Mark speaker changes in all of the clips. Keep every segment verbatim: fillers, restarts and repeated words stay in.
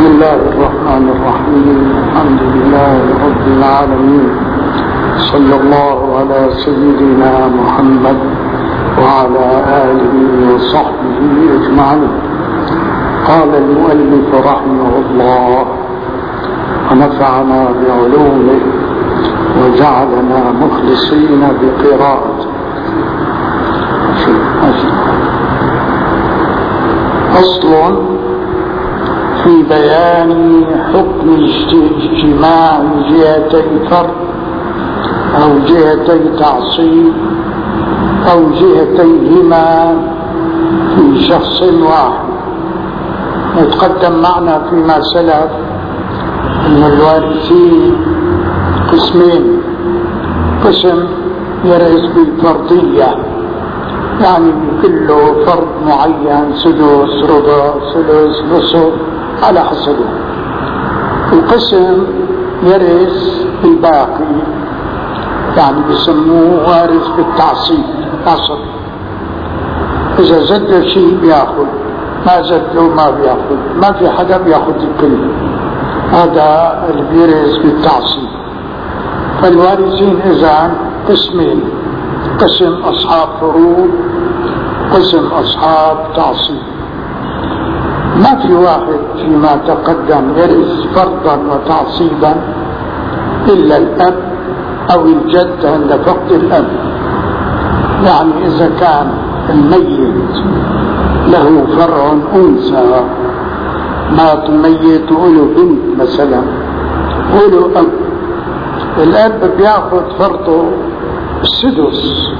Speaker 1: بسم الله الرحمن الرحيم. الحمد لله رب العالمين، صلى الله على سيدنا محمد وعلى آله وصحبه أجمعين. قال المؤلف رحمه الله: ونفعنا بعلومه وجعلنا مخلصين بقراءته. فصل في بيان حكم اجتماع جهتي فرد أو جهتي تعصيب أو جهتيهما في شخص واحد. يتقدم معنا فيما سلف أن الوارثين قسمين: قسم يرث بالفرضية، يعني كل فرد معين سدس ربع ثلث نصف على حسبه. القسم يرث بالباقي، يعني بيسموه وارث بالتعصيب، عصب. إذا زد شيء بياخذ، ما زد له ما بياخذ، ما في حدا بياخذ الكل. هذا اللي بيرث بالتعصيب. فالوارثين إذن قسمين: قسم أصحاب فروض، قسم أصحاب تعصيب. ما في واحد فيما تقدم يرث فرضا وتعصيبا إلا الأب أو الجد عند فقد الأب. يعني إذا كان الميت له فرع أنثى، مات ميت وله بنت مثلا وله أب، الأب بياخذ فرضه السدس،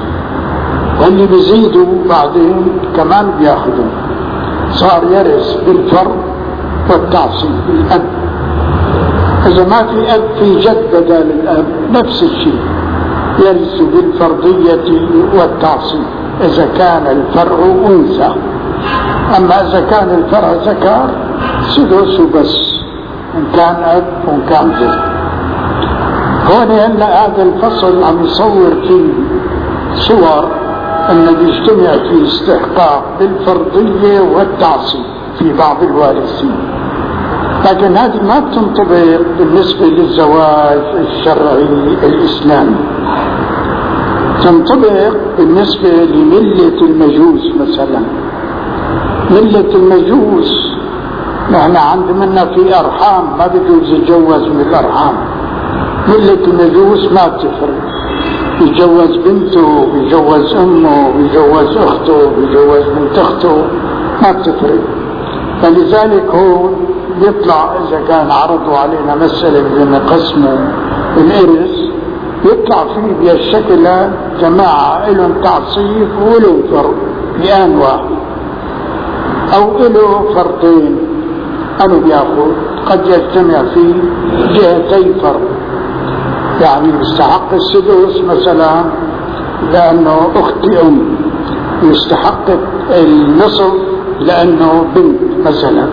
Speaker 1: واللي بيزيدوا بعدين كمان بياخذوا، صار يرث بالفرض والتعصيب بالأب. إذا ما في أب في جد بدل الأب نفس الشيء، يرث بالفرضية والتعصيب إذا كان الفرع أنثى. أما إذا كان الفرع ذكر سدس بس، إن كان أب وإن كان جد. هون هلا هذا الفصل عم يصور فيه صور أن بيجتمع فيه استحقاق بالفرضية والتعصيب في بعض الوارثين، لكن هذه ما بتنطبق بالنسبة للزواج الشرعي الإسلامي. تنطبق بالنسبة لملة المجوس مثلا. ملة المجوس نحن عند منا في أرحام ما بيجوز يتجوز من الأرحام. ملة المجوس ما بتفرق، بيجوز بنته، بيجوز امه، بيجوز اخته، بيجوز بنت اخته، ما بتفرق. فلذلك هو يطلع اذا كان عرضوا علينا مسألة بدنا قسمه الارث، يطلع فيه بهالشكل جماعة لهم تعصيب ولهم فرض بآن واحد، او له فرضين انه بياخذ. قد يجتمع فيه جهتي فرض، يعني يستحق السدس مثلا لأنه أخت أم، يستحق النصف لأنه بنت مثلا.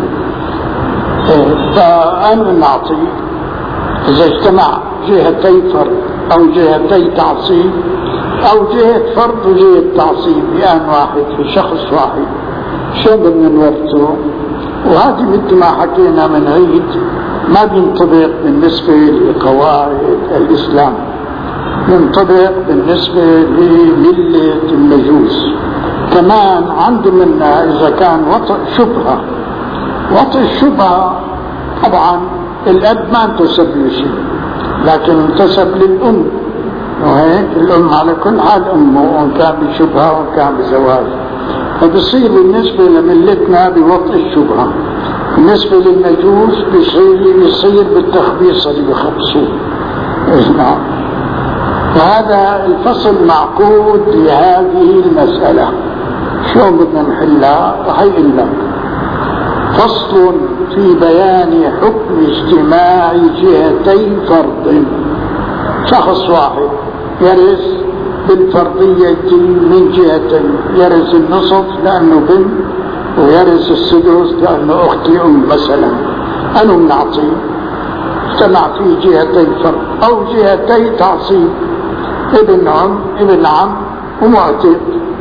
Speaker 1: فأنا نعطي إذا اجتمع جهتي فرض أو جهتي تعصيب أو جهة فرض وجهة تعصيب بآن واحد في شخص واحد، شو بدنا نورثه؟ وهذه مثل ما حكينا من عيد ما بينطبق بالنسبة لقواعد الإسلام، ينطبق بالنسبة لملة المجوس. كمان عنده منا إذا كان وطئ شبهة. وطئ الشبهة طبعا الأب ما انتسب له شيء، لكن انتسب للأم، وهيك الأم على كل حال أمه، وإن كان بشبهة وإن كان بزواج. فبصير بالنسبة لملتنا بوطئ الشبهة. بالنسبة للمجوس بيصير, بيصير بالتخبيص اللي بيخبصوه. نعم. وهذا الفصل معقود لهذه المسألة. شو بدنا نحلها؟ رح يقول لك: فصل في بيان حكم اجتماع جهتي فرض. شخص واحد يرث بالفرضية من جهتين، يرث النصف لأنه بنت، ويرث السدس لأنه أختي أم مثلا. أنا بنعطيه اجتمع في جهتي فرض أو جهتي تعصيب، ابن عم ابن عم ومعتق،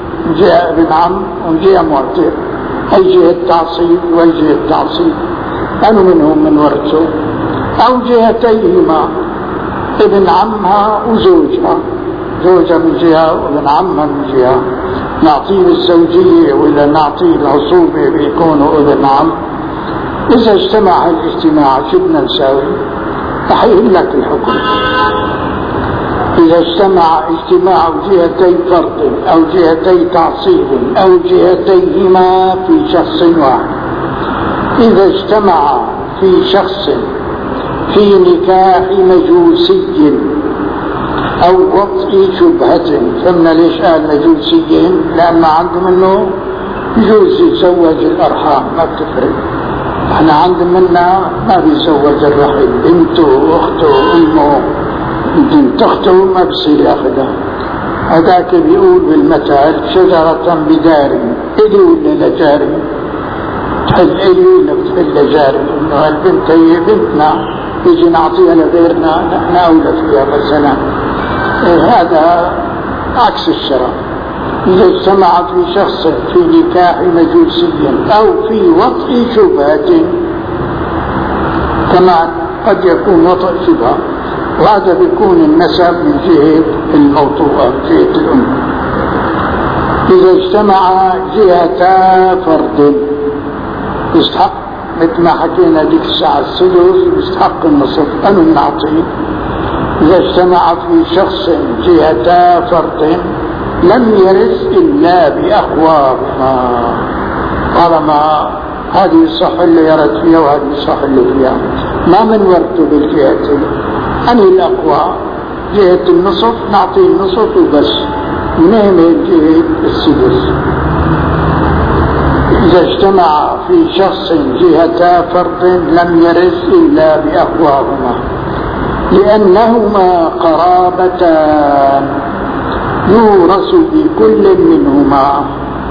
Speaker 1: جهة ابن عم وجهة معتق، أي جهة تعصيب وأي جهة تعصيب. أنو منهم من ورثه، أو جهتيهما، ابن عمها وزوجها، زوجها من جهة وابن عمها من جهة، نعطيه الزوجية ولا نعطيه العصوبة بيكونوا ابن عم. إذا اجتمع الاجتماع شو بدنا نساوي؟ رح يقول لك الحكم. إذا اجتمع اجتماع جهتي فرض أو جهتي تعصيب أو جهتيهما في شخص واحد، إذا اجتمع في شخص في نكاح مجوسي أو وطئ شبهة، فهمنا ليش قال مجوسي؟ لأن ما عنده منه يجوز يتزوج الأرحام، ما بتفرق. احنا عند منا ما بيزوج الرحم، بنته أخته أمه بنت أخته ما بصير ياخذها. هذاك بيقول بالمثل شجرة بدار، إلي ولا لجاري؟ تحل إلي ولا بتحل لجاري؟ إنه البنت هي بنتنا يجي نعطيها لغيرنا نحن أولى فيها مثلا. هذا عكس الشرع. إذا اجتمعت في شخص في نكاح مجوسي أو في وطئ شبهة، كمان قد يكون وطئ شبهة، وهذا بيكون النسب من جهة الموطوءة من جهة الأم. إذا اجتمع جهتا فرد يستحق، مثل ما حكينا ديك الساعة السدس يستحق النصف، أنو نعطيه. إذا اجتمع في شخص جهتا فرد لم يرث إلا بأخواهما، طالما هذه صح اللي يرث فيها وهذه صح اللي فيها، ما من ورثه بالجهتين. أنهي الأقوى؟ جهة النصف نعطيه النصف وبس، منين جهة السدس. إذا اجتمع في شخص جهتا فرد لم يرث إلا بأخواهما، لأنهما قرابتان يورث بكل منهما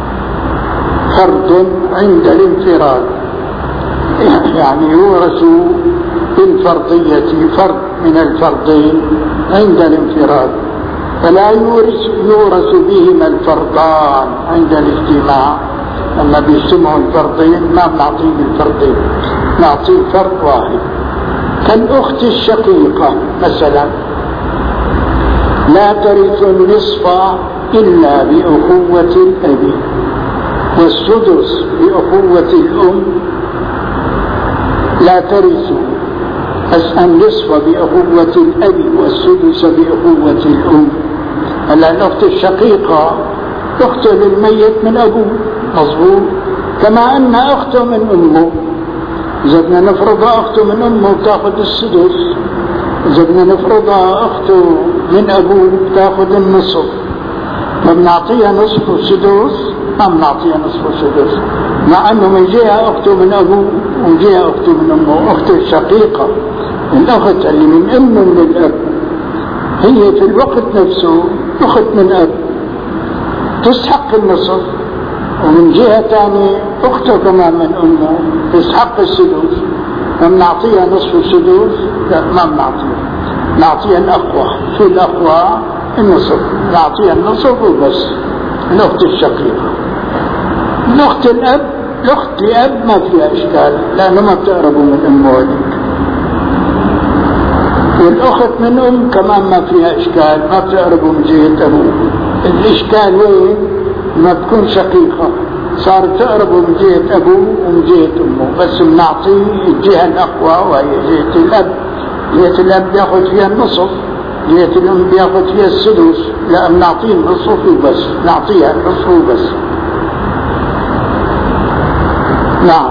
Speaker 1: فرد عند الانفراد، يعني يورث بالفرضية فرد من الفردين عند الانفراد، فلا يورث يورث بهما الفردان عند الاجتماع. لما بيجتمعوا الفردين ما بنعطيه بالفردين، نعطيه فرد واحد. كالأخت الشقيقة مثلا لا ترث النصف إلا بأخوة الأب، والسدس بأخوة الأم. لا ترث النصف بأخوة الأب والسدس بأخوة الأم. هلا الأخت الشقيقة أخته للميت من أبوه، مظبوط، كما أن أخته من أمه. إذا بدنا نفرضها أخته من أمه بتاخذ السدس، إذا بدنا نفرضها أخته من أبوه بتاخذ النصف. فبنعطيها نصف وسدس، ما بنعطيها نصف وسدس، مع أنه من جهة أخته من أبوه ومن جهة أخته من أمه. أخته الشقيقة الأخت اللي من أم من الأب هي في الوقت نفسه أخت من أب، تستحق النصف، ومن جهة ثانية أخته كمان من أمه تستحق السدس. فبنعطيها نصف السدس؟ لا، ما بنعطيها، نعطيها الأقوى. شو الأقوى؟ النصف، نعطيها النصف وبس. الأخت الشقيقة. الأخت الأب، الأخت الأب ما فيها إشكال لأنه ما بتقربوا من أمه هذيك. والأخت من أم كمان ما فيها إشكال، ما بتقربوا من جهة أبوه. الإشكال وين؟ ما تكون شقيقة صارت تقربوا من جهة أبوه ومن جهة أمه، بس بنعطيه الجهة الأقوى وهي جهة الأب. جهة الأب بياخذ فيها النصف، جهة الأم بياخذ فيها السدس. لا، بنعطيه النصف وبس، نعطيها النصف وبس. نعم.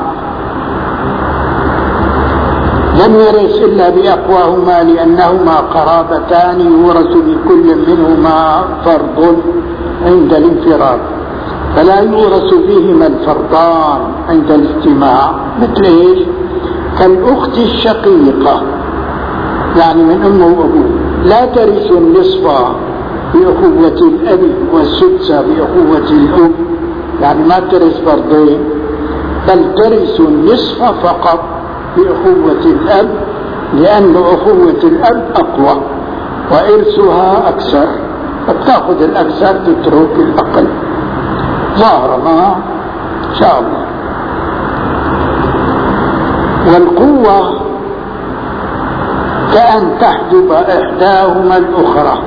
Speaker 1: لم يرث إلا بأقواهما لأنهما قرابتان يورث بكل منهما فرض عند الانفراد، فلا يورث فيهما الفردان عند الاجتماع. مثل ايش؟ كالأخت الشقيقة، يعني من أمه وأبوه، لا ترث النصف بأخوة الأب والسدس بأخوة الأم، يعني ما ترث فردين، بل ترث النصف فقط بأخوة الأب، لأن أخوة الأب أقوى وإرثها أكثر، فتأخذ الأكثر تترك الأقل. ظاهر ما إن شاء الله. والقوة كأن تحجب إحداهما الأخرى.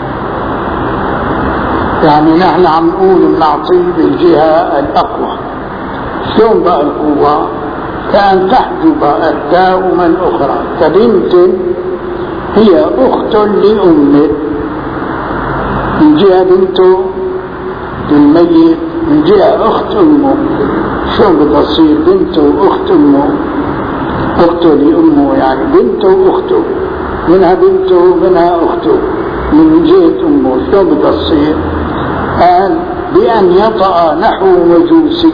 Speaker 1: يعني نحن عم نقول بنعطي بالجهة الأقوى، شلون بقى القوة؟ كأن تحجب إحداهما الأخرى، كبنت هي أخت لأمه، من جهة بنته الميت، من جهة أخت أمه. شلون بدها تصير بنته وأخت أمه؟ أخته لأمه يعني بنته وأخته، منها بنته ومنها أخته من جهة أمه. شلون بدها تصير؟ قال بأن يطأ نحو مجوسي.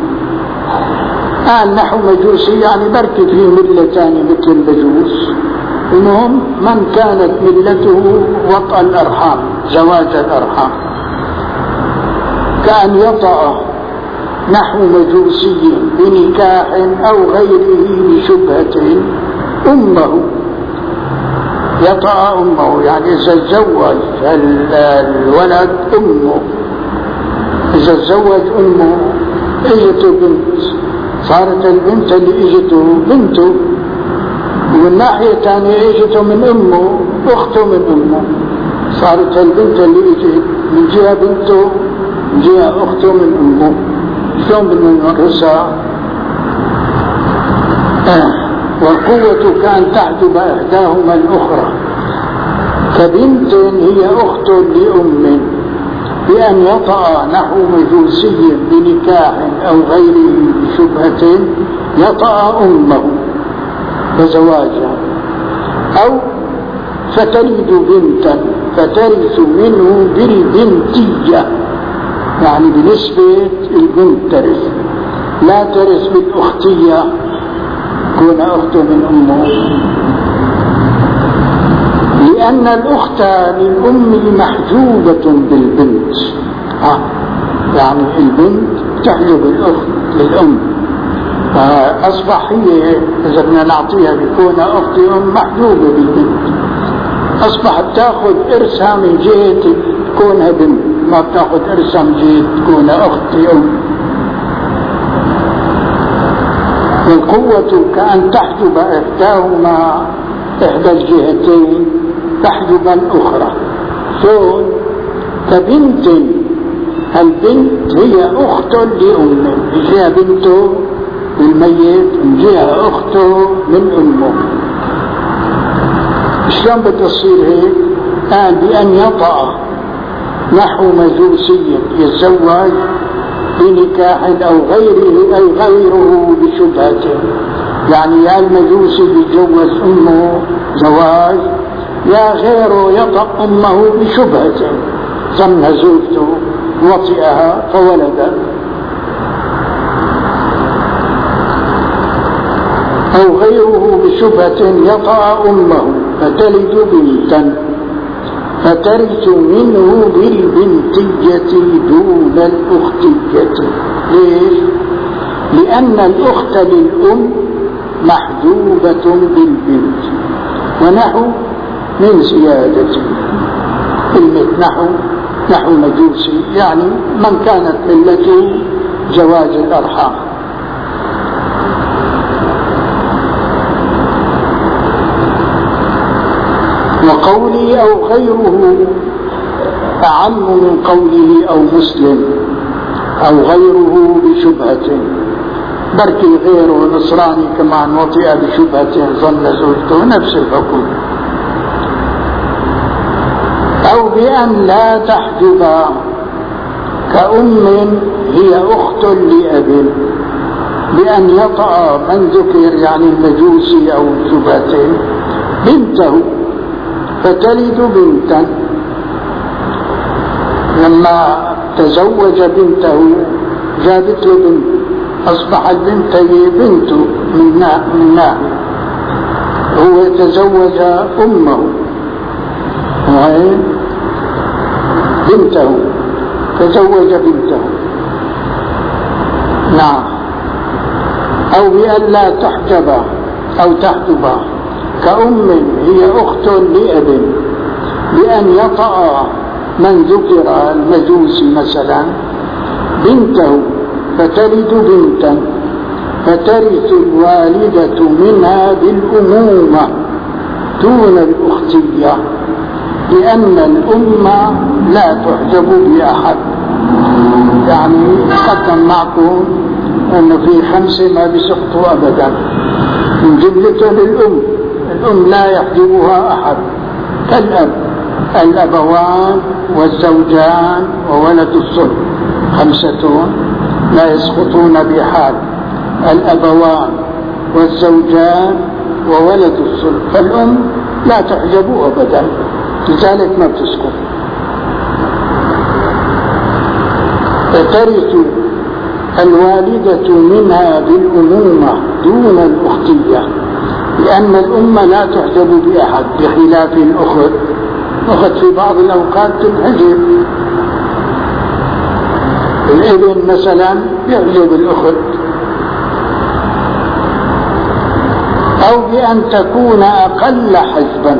Speaker 1: قال نحو مجوسي يعني بركة في ملة ثانية مثل المجوس. المهم من كانت ملته وطأ الأرحام، زواج الأرحام. كأن يطأ نحو مجوسي بنكاح أو غيره بشبهة أمه. يطأ أمه يعني إذا تزوج الولد أمه، إذا تزوج أمه إجته بنت، صارت البنت اللي إجته بنته، ومن ناحية ثانية إجته من أمه أخته من أمه، صارت البنت اللي إجت من جهة بنته من جهة أخته من أمه. شلون بدنا نورثها؟ آه. والقوة كان تحجب إحداهما الأخرى، كبنت هي أخت لأم، بأن يطأ نحو مجوسي بنكاح أو غيره بشبهة يطأ أمه بزواجها، أو فتلد بنتا فترث منه بالبنتية، يعني بنسبة البنت ترث، لا ترث بالأختية كون أخته من أمه، لأن الأخت للأم محجوبة بالبنت. آه. يعني البنت تحجب الأخت للأم، فأصبح هي إذا بدنا نعطيها بكون أختي أم محجوبة بالبنت، أصبحت تأخذ إرثها من جهة كونها بنت، ما بتأخذ إرثها من جهة كون أختي أم. والقوة كأن تحجب إحداهما إحدى الجهتين تحجبا أخرى. شلون؟ كبنت، البنت هي أخت لأمه، من جهة بنته الميت، من جهة أخته من أمه. شلون بتصير هيك؟ قال بأن يطأ نحو مجوسي يتزوج بنكاح أو غيره أي غيره بشبهة، يعني يا المجوسي يتجوز أمه زواج، يا غيره يطأ أمه بشبهة، ظن زوجته وطئها فولد، أو غيره بشبهة يطأ أمه فتلد بنتا فترث منه بالبنتية دون الأختية. ليش؟ لأن الأخت للأم محجوبة بالبنت، ونحو من زيادة كلمة نحو نحو مجوسي، يعني من كانت ملته زواج الأرحام. وقولي أو غيره أعم من قوله أو مسلم أو غيره بشبهة، بركي غيره نصراني كمان وطئ بشبهة ظن زوجته، نفس الحكم. أو بأن لا تحجب كأم هي أخت لأب، بأن يطأ من ذكر يعني المجوسي أو شبهة بنته فتلد بنتا، لما تزوج بنته جابت له بنت، أصبح البنت هي بنته من ناحية، هو تزوج أمه وهي بنته، تزوج بنته. نعم. أو بأن لا تحجب أو تحجب كأم هي أخت لأب، بأن يطأ من ذكر المجوسي مثلا بنته فتلد بنتا، فترث الوالدة منها بالأمومة دون الأختية، لأن الأم لا تحجب بأحد. يعني قدم معكم أنه في خمسة ما بيسقطوا أبدا من جملته للأم. الأم لا يحجبها أحد كالأب، الأبوان والزوجان وولد الصلب خمسة لا يسقطون بحال، الأبوان والزوجان وولد الصلب، فالأم لا تحجب أبدا، لذلك ما بتسقط. فترث الوالدة منها بالأمومة دون الأختية، لأن الأم لا تحجب بأحد بخلاف الأخت. الأخت في بعض الأوقات تنحجب، الابن مثلا يحجب الأخت، أو بأن تكون أقل حجبا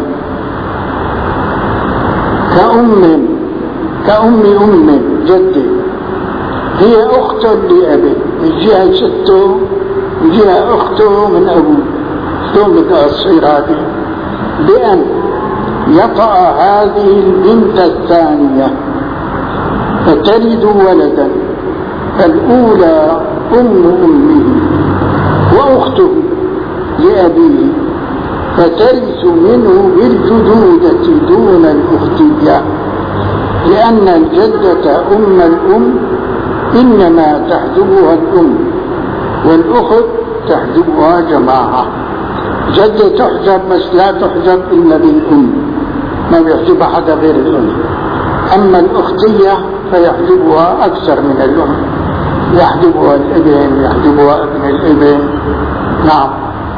Speaker 1: كأم كأم أم جدي، هي أخت لأبي من جهة سته من جهة أخته من أبوه، شلون بدها تصير هذه؟ بأن يطأ هذه البنت الثانية فتلد ولدا، فالأولى أم أمه وأخته لأبيه، فترث منه بالجدودة دون الأختية، لأن الجدة أم الأم إنما تحجبها الأم، والأخت تحجبها جماعة. جدة تحجب بس لا تحجب إلا بالأم، ما بيحجبها حدا غير الأم. أما الأختية فيحجبها أكثر من الأم، يحجبها الابن، يحجبها ابن الابن. نعم.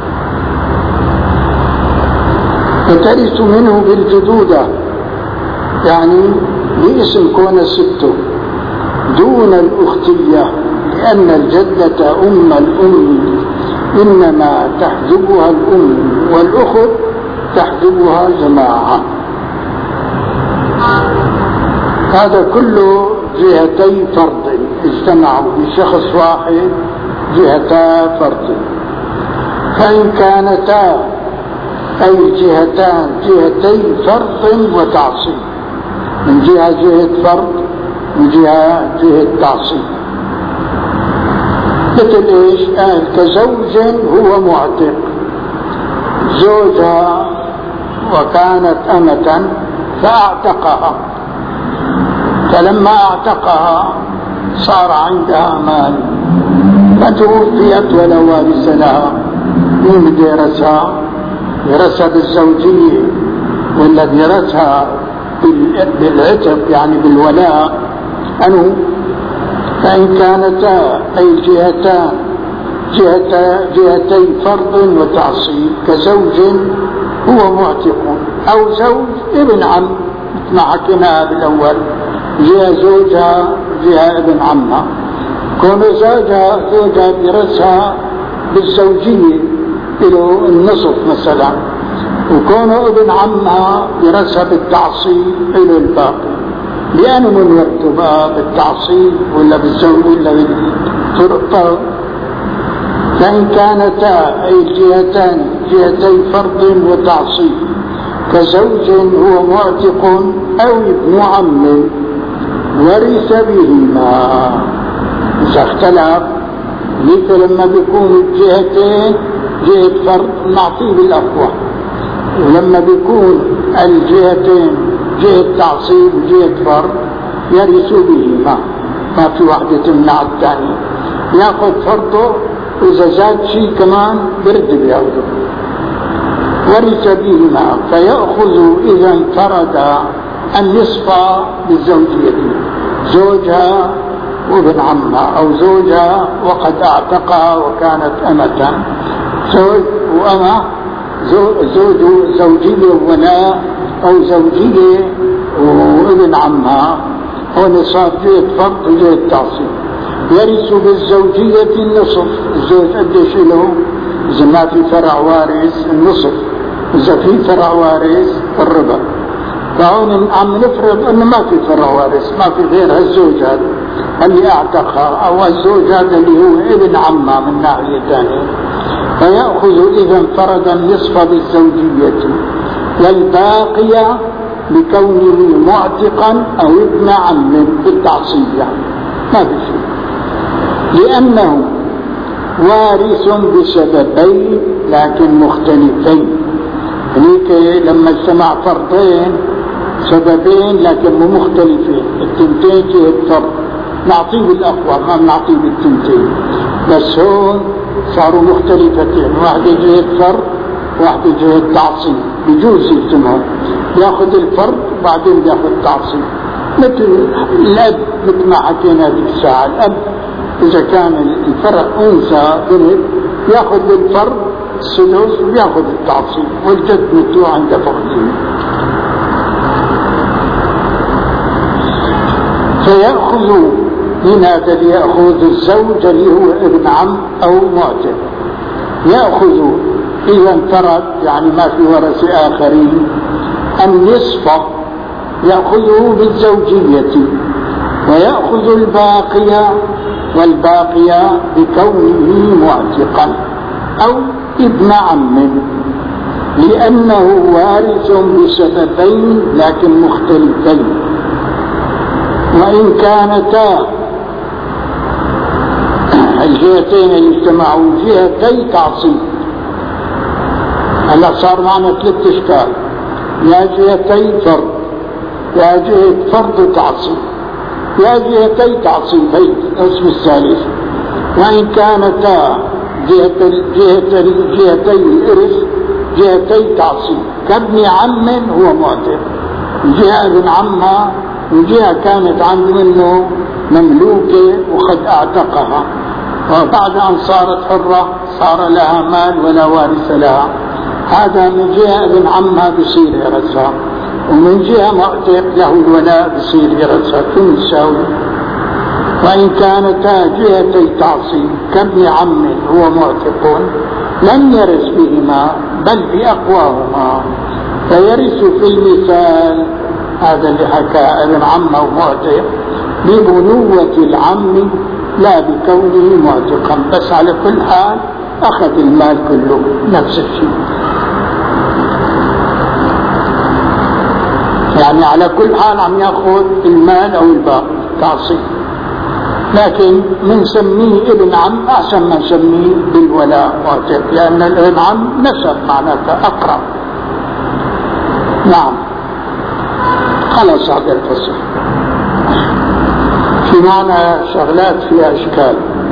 Speaker 1: فترث منه بالجدودة، يعني باسم كون سته دون الأختية، لأن الجدة أم الأم إنما تحجبها الأم، والأخت تحجبها جماعة. هذا كله جهتي فرض اجتمعوا بشخص واحد، جهتا فرض. فإن كانتا أي جهتان جهتي فرض وتعصيب، من جهة جهة فرض من جهة جهة تعصيب، مثل إيش؟ قال كزوج هو معتق زوجها وكانت أمة فأعتقها، فلما أعتقها صار عندها مال فتوفيت ولا وارث لها، مين بده يرثها؟ يرثها بالزوجية، والذي يرثها بالعتق يعني بالولاء أنه. فإن كانتا أي جهتان جهتا جهتي فرض وتعصيب كزوج هو معتق أو زوج ابن عم، ما حكيناها بالأول، جهة زوجها جهة ابن عمها، كون زوجها زوجها برثها بالزوجية له النصف مثلا، وكونه ابن عمها برثها بالتعصيب له الباقي، لأنه من وقته بقى بالتعصيب ولا بالزوج ولا بالطرق. فإن كانتا أي الجهتان جهتي فرض وتعصيب كزوج هو معتق أو ابن عم ورث بهما. إذا اختلف مثل لما بيكون الجهتين جهة فرض نعطيه بالأقوى، ولما بيكون الجهتين جهة تعصيب وجهة فرض يرث بهما، ما في واحدة تمنع الثانية، ياخذ فرضه وإذا زاد شيء كمان برد بياخذه. ورث بهما فيأخذ إذا انفرد النصف بالزوجية، زوجها وابن عمها أو زوجها وقد اعتقها وكانت أمة، زوج وأمة، زوج زوجية وولاء أو زوجية وابن عمها، هون صار جهة فرض وجهة تعصيب. يرث بالزوجية النصف، الزوج قديش له؟ إذا ما في فرع وارث النصف، إذا في فرع وارث الربع. فهون عم نفرض انه ما في فرع وارث، ما في غير الزوج هذا اللي اعتقها او الزوج هذا اللي هو ابن عمها من ناحية ثانية، فيأخذ اذا انفرد النصف بالزوجية والباقي لكونه معتقا او ابن عم بالتعصيب، يعني ما في شيء، لانه وارث بسببين لكن مختلفين. هيك لما اجتمع فرضين سببين لكن مو مختلفين، التنتين جهة فرض نعطيه بالاقوى ما بنعطيه بالتنتين، بس هون صاروا مختلفتين، واحدة جهة فرض واحدة جهة تعصيب، بجوز يجتمعوا ياخذ الفرض وبعدين ياخذ تعصيب، مثل الاب مثل ما حكينا في الساعة. الاب اذا كان الفرع انثى بنت ياخذ بالفرض السدس وياخذ التعصيب، والجد مثله عند فقده. فيأخذ من هذا ليأخذ الزوج اللي هو ابن عم او معتق، يأخذ اذا انفرد يعني ما في ورث اخرين النصف يأخذه بالزوجية، ويأخذ الباقي والباقي بكونه معتقا او ابن عم، لأنه وارث بسببين لكن مختلفين، وإن كانتا الجهتين اللي اجتمعوا جهتي تعصيب. هلا صار معنا ثلاث اشكال، يا جهتي فرض، يا جهة فرض تعصيب، يا جهتي تعصيبين اسم الثالث. وإن كانتا جهة جهة جهتي الإرث جهتي تعصيب كابن عم هو معتق، جهة ابن عمها وجهة كانت عند منه مملوكة وقد اعتقها، وبعد أن صارت حرة صار لها مال ولا وارث لها، هذا من جهة ابن عمها بصير يرثها، ومن جهة معتق له الولاء بصير يرثها. شو نساوي؟ وإن كانتا جهتي تعصيب كابن عم هو معتق لم يرث بهما بل بأقواهما، فيرث في المثال هذا اللي حكى ابن عمه ومعتق ببنوة العم لا بكونه معتقا، بس على كل حال أخذ المال كله نفس الشيء، يعني على كل حال عم يأخذ المال أو الباقي تعصيب، لكن منسميه ابن عم أحسن ما نسميه بالولاء معتق، لأن الابن عم نسب معناته أقرب. نعم خلص هذا الفصل. في معنى شغلات فيها إشكال،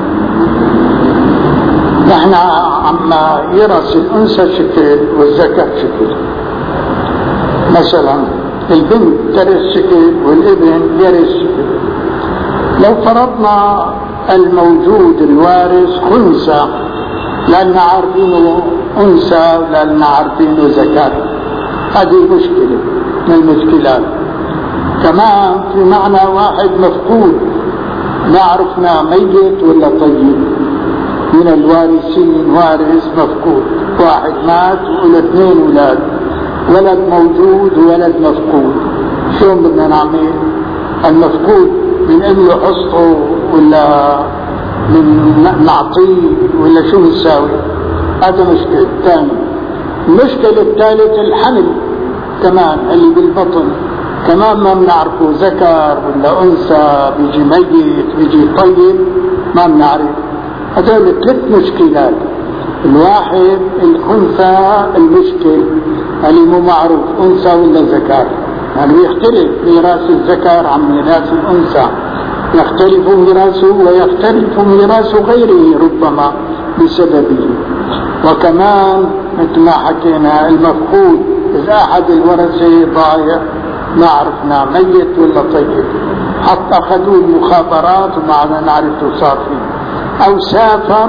Speaker 1: نحن عما يرث الأنثى شكل والذكر شكل، مثلا البنت ترث شكل والابن يرث شكل. لو فرضنا الموجود الوارث خنثى لأننا عارفينه أنثى ولأننا عارفينه ذكر، هذه مشكلة من المشكلات. كمان في معنى واحد مفقود، ما عرفنا ميت ولا طيب، من الوارثين وارث مفقود، واحد مات وله اثنين اولاد، ولد موجود وولد مفقود، شو بدنا نعمل؟ المفقود بنقول له حصته ولا من نعطيه ولا شو نساوي؟ هذا مشكلة ثاني. المشكلة الثالث الحمل كمان اللي بالبطن، كمان ما بنعرفه ذكر ولا انثى، بيجي ميت بيجي طيب ما بنعرف. هذول ثلاث مشكلات، الواحد الانثى المشكل اللي مو معروف انثى ولا ذكر، يعني يختلف ميراث الذكر عن ميراث الانثى، يختلف ميراثه ويختلف ميراث غيره ربما بسببه. وكمان مثل ما حكينا المفقود اذا احد الورثه ضايع ما عرفنا ميت ولا طيب، حتى اخذوه المخابرات وما عدنا نعرف صار فيه، او سافر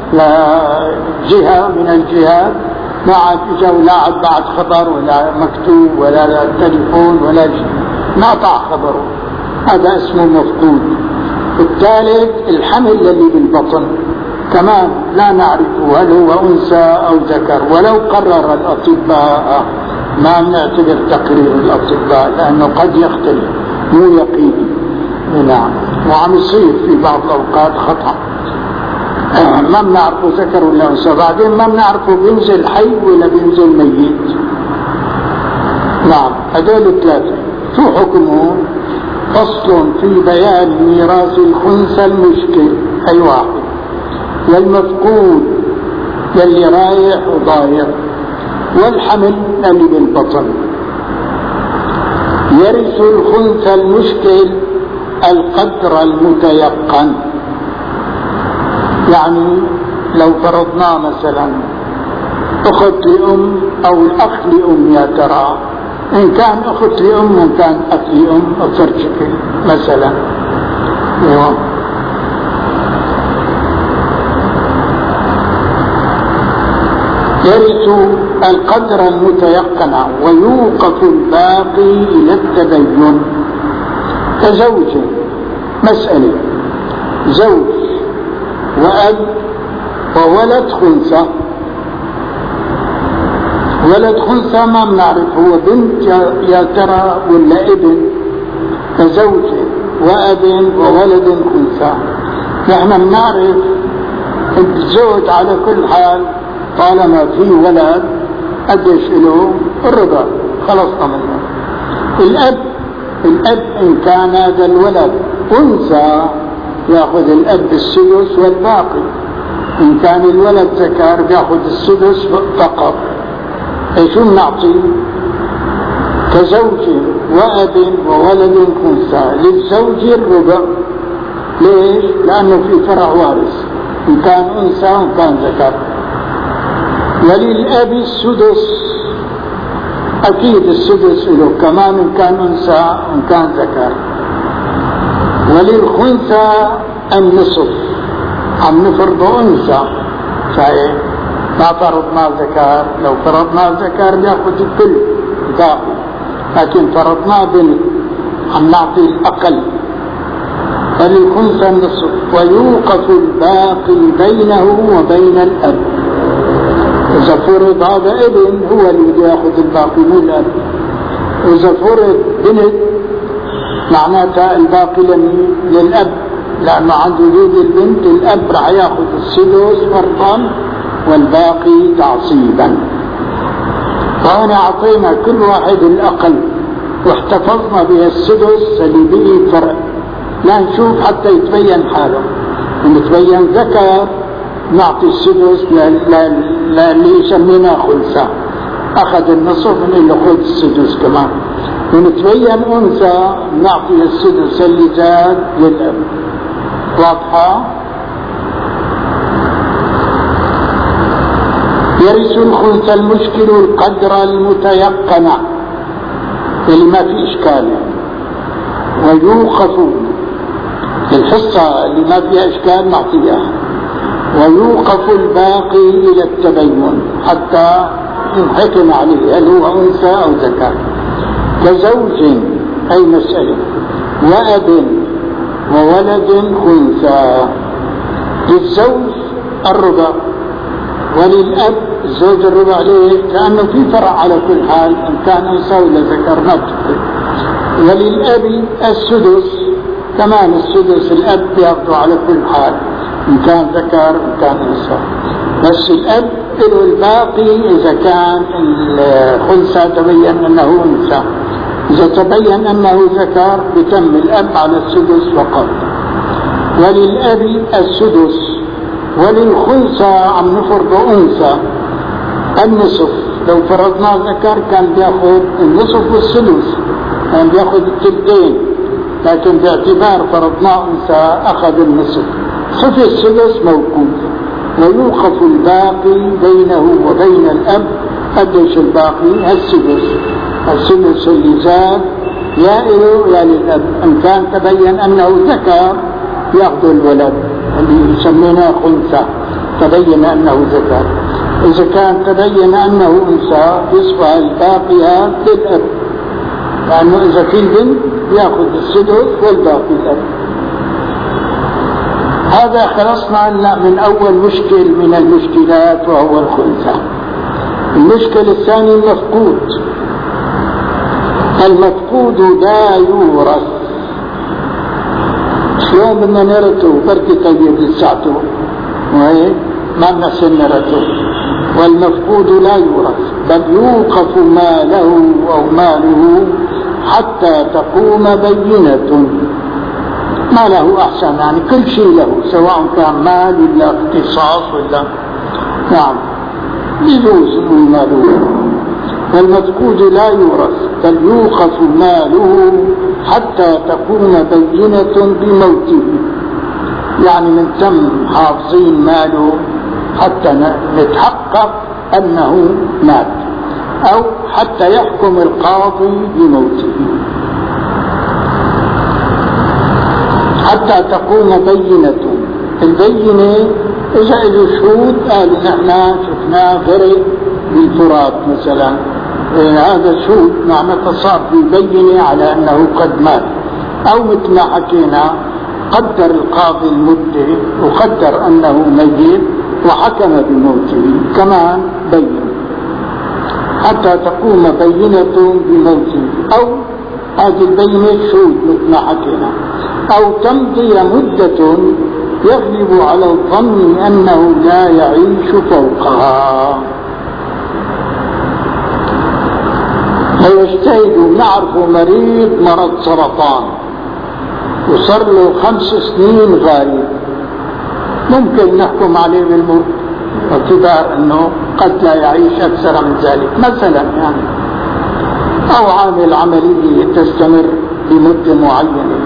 Speaker 1: لجهه من الجهات ما عاد اجا ولا عاد بعد خبر ولا مكتوب ولا تليفون ولا شيء، ما طاع خبره، هذا اسمه مفقود. الثالث الحمل الذي بالبطن كمان لا نعرف هل هو انثى او ذكر، ولو قرر الاطباء ما نعتبر تقرير الأطباء لأنه قد يختلف مو يقيني. نعم، وعم يصير في بعض الأوقات خطأ، ما بنعرفه ذكر ولا أنثى، بعدين ما بنعرفه بينزل حي ولا بينزل ميت. نعم، هذول الثلاثة شو حكمهم؟ فصل في بيان ميراث الخنثى المشكل أي واحد، والمفقود يلي رايح وضايع، والحمل اللي بالبطن. يرث الخنثى المشكل القدر المتيقن، يعني لو فرضنا مثلا أخت لأم أو الأخ لأم، يا ترى إن كان أخت لأم وإن كان أخ لأم أفرشك مثلا. يرث القدر المتيقن ويوقف الباقي إلى التبين. كزوج، مسألة زوج وأب وولد خنثى. ولد خنثى ما بنعرف هو بنت يا ترى ولا ابن، كزوج وأب وولد خنثى. نحن بنعرف الزوج على كل حال طالما في ولد قديش له الربع، خلصنا منه. الأب الأب إن كان هذا الولد أنثى يأخذ الأب السدس والباقي، إن كان الولد ذكر يأخذ السدس فقط. شو نعطي؟ كزوج وأب وولد أنثى، للزوج الربع. ليش؟ لأنه في فرع وارث إن كان أنثى وإن كان ذكر. وللأب السدس، أكيد السدس له كمان إن كان أنثى وإن كان ذكر. وللخنثى النصف، عم نفرض أنثى صحيح، ما فرضنا ذكر. لو فرضنا ذكر بياخذ الكل باقي، لكن فرضنا بنت عم نعطي الأقل. فللخنثى النصف ويوقف الباقي بينه وبين الأب. إذا فرض هذا ابن هو اللي بده ياخذ الباقي مو الأب. إذا فرض بنت معناتها الباقي للأب، لأنه عند وجود البنت الأب رح ياخذ السدس فرضا والباقي تعصيبا. فهنا أعطينا كل واحد الأقل واحتفظنا بها السدس اللي بقي فرق، لا نشوف حتى يتبين حاله. ونتبين ذكر نعطي السدس للي يسمينا خنثى، أخذ النصف من له خذ السدس كمان. ونتبين أنثى نعطي السدس اللي زاد للأب. واضحة؟ يرث الخنثى المشكل القدر المتيقن اللي ما في إشكال، ويوقف الحصة اللي ما فيها إشكال نعطيها، ويوقف الباقي إلى التبين حتى ينحكم عليه هل هو أنثى أو ذكر. كزوج أي مسألة، وأب وولد خنثى. للزوج الربع وللأب الزوج الربع. ليش؟ لأنه في فرع على كل حال إن كان أنثى ولا ذكر ما بتفرق. وللأب السدس كمان، السدس الأب يأخذه على كل حال إن كان ذكر إن كان أنثى، بس الأب له الباقي إذا كان الخنثى تبين أنه أنثى. إذا تبين أنه ذكر بتم الأب على السدس فقط. وللأب السدس. وللخنثى عم نفرض أنثى النصف. لو فرضنا ذكر كان بياخذ النصف والثلث، كان بياخذ الثلثين، لكن باعتبار فرضنا أنثى أخذ النصف. صفي الثلث موجود. ويوقف الباقي بينه وبين الأب. قديش الباقي؟ السدس. السدس اللي زاد يا إله يا للأب. إن كان تبين أنه ذكر يأخذ الولد اللي يسميناه خنثى، تبين أنه ذكر. إذا كان تبين أنه أنثى يصبح الباقي للأب، لأنه إذا في بنت يأخذ السدس والباقي الأب. هذا خلصنا من أول مشكل من المشكلات وهو الخنثى. المشكلة الثانية المفقود. المفقود لا يورث. شلون بدنا نرثه؟ بركي طيب لساته وهي ما بنحسن نرثه. والمفقود لا يورث بل يوقف ماله أو ماله حتى تقوم بينة. ما له أحسن، يعني كل شيء له، سواء كان مال ولا اختصاص ولا نعم يجوز ماله. والمفقود لا يورث بل يوقف ماله حتى تقوم بينة بموته، يعني من تم حافظين ماله حتى نتحقق أنه مات، أو حتى يحكم القاضي بموته، حتى تقوم بينة. البينة إذا إذا شهود قالوا نحن شفناه غرق بالفرات مثلا، إيه هذا شهود معناته صار في بينة على أنه قد مات. أو مثل ما حكينا قدر القاضي المدة وقدر أنه ميت وحكم بموته كمان بين، حتى تقوم بينة بموته. أو هذه البينة شهود مثل ما حكينا. أو تمضي مدة يغلب على الظن أنه لا يعيش فوقها، فيجتهد. نعرف مريض مرض سرطان وصار له خمس سنين غايب، ممكن نحكم عليه بالموت باعتبار أنه قد لا يعيش أكثر من ذلك مثلا يعني. أو عامل عملية تستمر لمدة معينة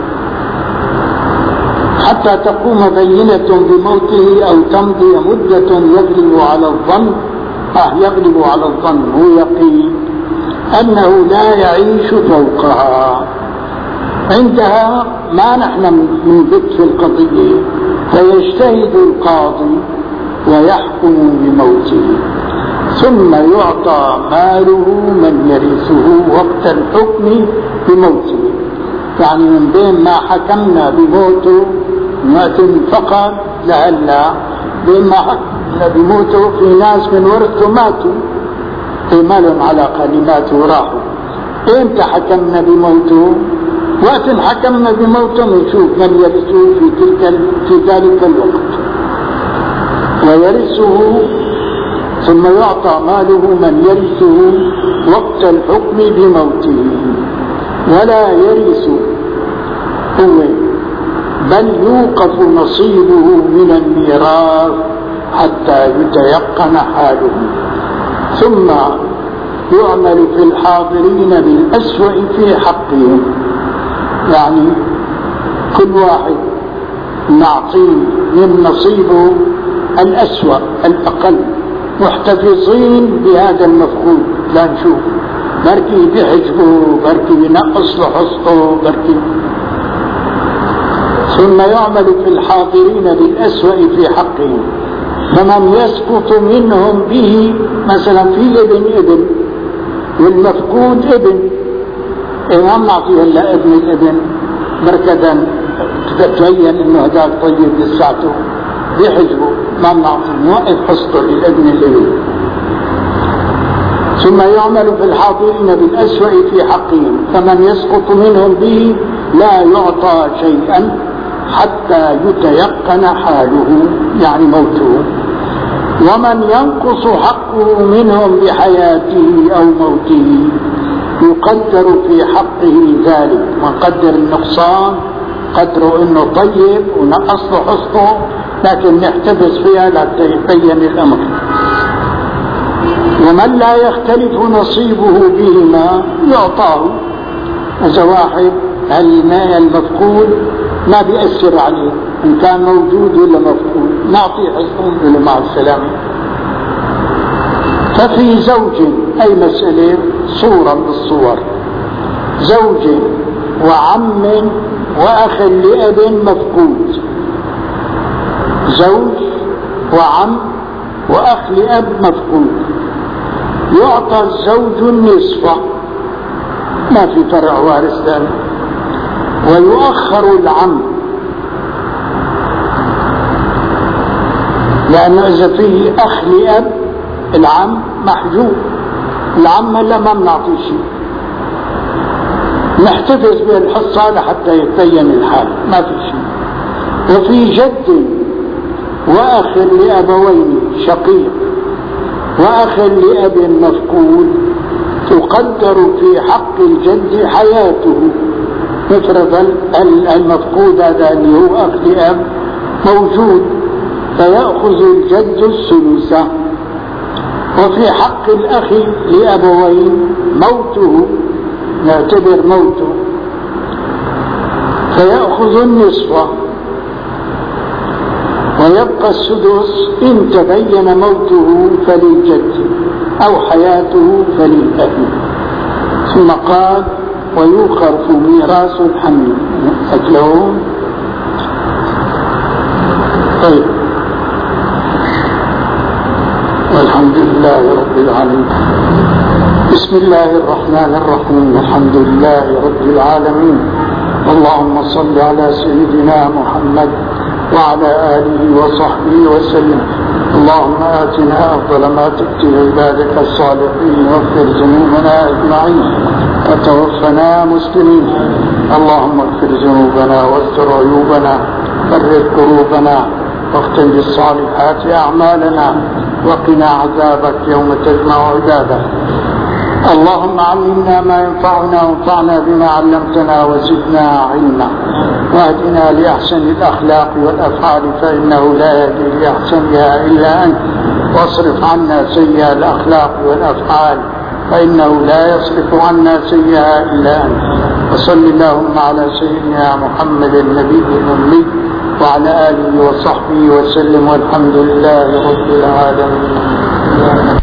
Speaker 1: حتى تقوم بينة بموته. أو تمضي مدة يغلب على الظن آه يغلب على الظن هو يقين أنه لا يعيش فوقها. عندها ما نحن نثبت في القضية، فيجتهد القاضي ويحكم بموته، ثم يعطى ماله من يرثه وقت الحكم بموته. يعني من بين ما حكمنا بموته وقت فقط لهلا، بين ما حكمنا بموته في ناس من ورثه ماتوا ما لهم علاقة لماتوا راحوا. امتى حكمنا بموته؟ وقت حكمنا بموته نشوف من يرثه في تلك في ذلك الوقت ويرثه، ثم يعطى ماله من يرثه وقت الحكم بموته. ولا يرث هو بل يوقف نصيبه من الميراث حتى يتيقن حاله. ثم يعمل في الحاضرين بالأسوأ في حقهم، يعني كل واحد نعطيه من نصيبه الأسوأ الأقل، محتفظين بهذا المفقود. لا نشوف بركي بحجبه، بركي بنقص له حصته، بركي. ثم يعمل في الحاضرين بالأسوأ في حقهم. فمن يسقط منهم به، مثلا في ابن ابن والمفقود ابن، إيه ما نعطيه إلا ابن الابن بركدا تتبين إنه هذاك طيب لساته بحجبه، ما نعطيه، نوقف حصته للابن الابن. ثم يعمل في الحاضرين بالأسوأ في حقهم. فمن يسقط منهم به لا يعطى شيئا حتى يتيقن حاله، يعني موته. ومن ينقص حقه منهم بحياته أو موته يقدر في حقه ذلك، ونقدر النقصان قدره انه طيب ونقص له حصته، لكن نحتفظ فيها لحتى يبين الامر. ومن لا يختلف نصيبه بهما يعطاه. إذا واحد المال المفقود ما بيأثر عليه إن كان موجود ولا مفقود، نعطيه حصته ولا مع السلامة. ففي زوج أي مسألة صورة من الصور، زوج وعم وأخ لأب مفقود، زوج وعم وأخ لأب مفقود، يعطى الزوج النصف، ما في فرع وارث ثاني، ويؤخر العم، لأنه إذا فيه أخ لأب العم محجوب، العم لا ما بنعطيه شيء، نحتفظ بالحصة لحتى يتبين الحال، ما في شيء. وفي جد وأخ لأبوين شقيق وأخ لأب مفقود تقدر في حق الجد حياته. نفرض المفقود هذا اللي هو أخ لأب موجود، فيأخذ الجد الثلث. وفي حق الأخ لأبوين موته، نعتبر موته، فيأخذ النصف ويبقى السدس إن تبين موته فللجد أو حياته فللأب. ثم قال ويؤخر في ميراث الحمل أكلهم. طيب، والحمد لله رب العالمين. بسم الله الرحمن الرحيم. الحمد لله رب العالمين، اللهم صل على سيدنا محمد وعلى آله وصحبه وسلم. اللهم آتنا أفضل ما تؤتي عبادك الصالحين، واغفر ذنوبنا أجمعين، وتوفنا مسلمين. اللهم اغفر ذنوبنا واستر عيوبنا، فرج كروبنا، واختم بالصالحات أعمالنا، وقنا عذابك يوم تجمع عبادك. اللهم علمنا ما ينفعنا وانفعنا بما علمتنا وزدنا علما، واهدنا لأحسن الأخلاق والأفعال فإنه لا يهدي لأحسنها إلا أنت، واصرف عنا سيئة الأخلاق والأفعال فإنه لا يصرف عنا سيئها إلا أنت. وصل اللهم على سيدنا محمد النبي الأمي وعلى آله وصحبه وسلم، والحمد لله رب العالمين.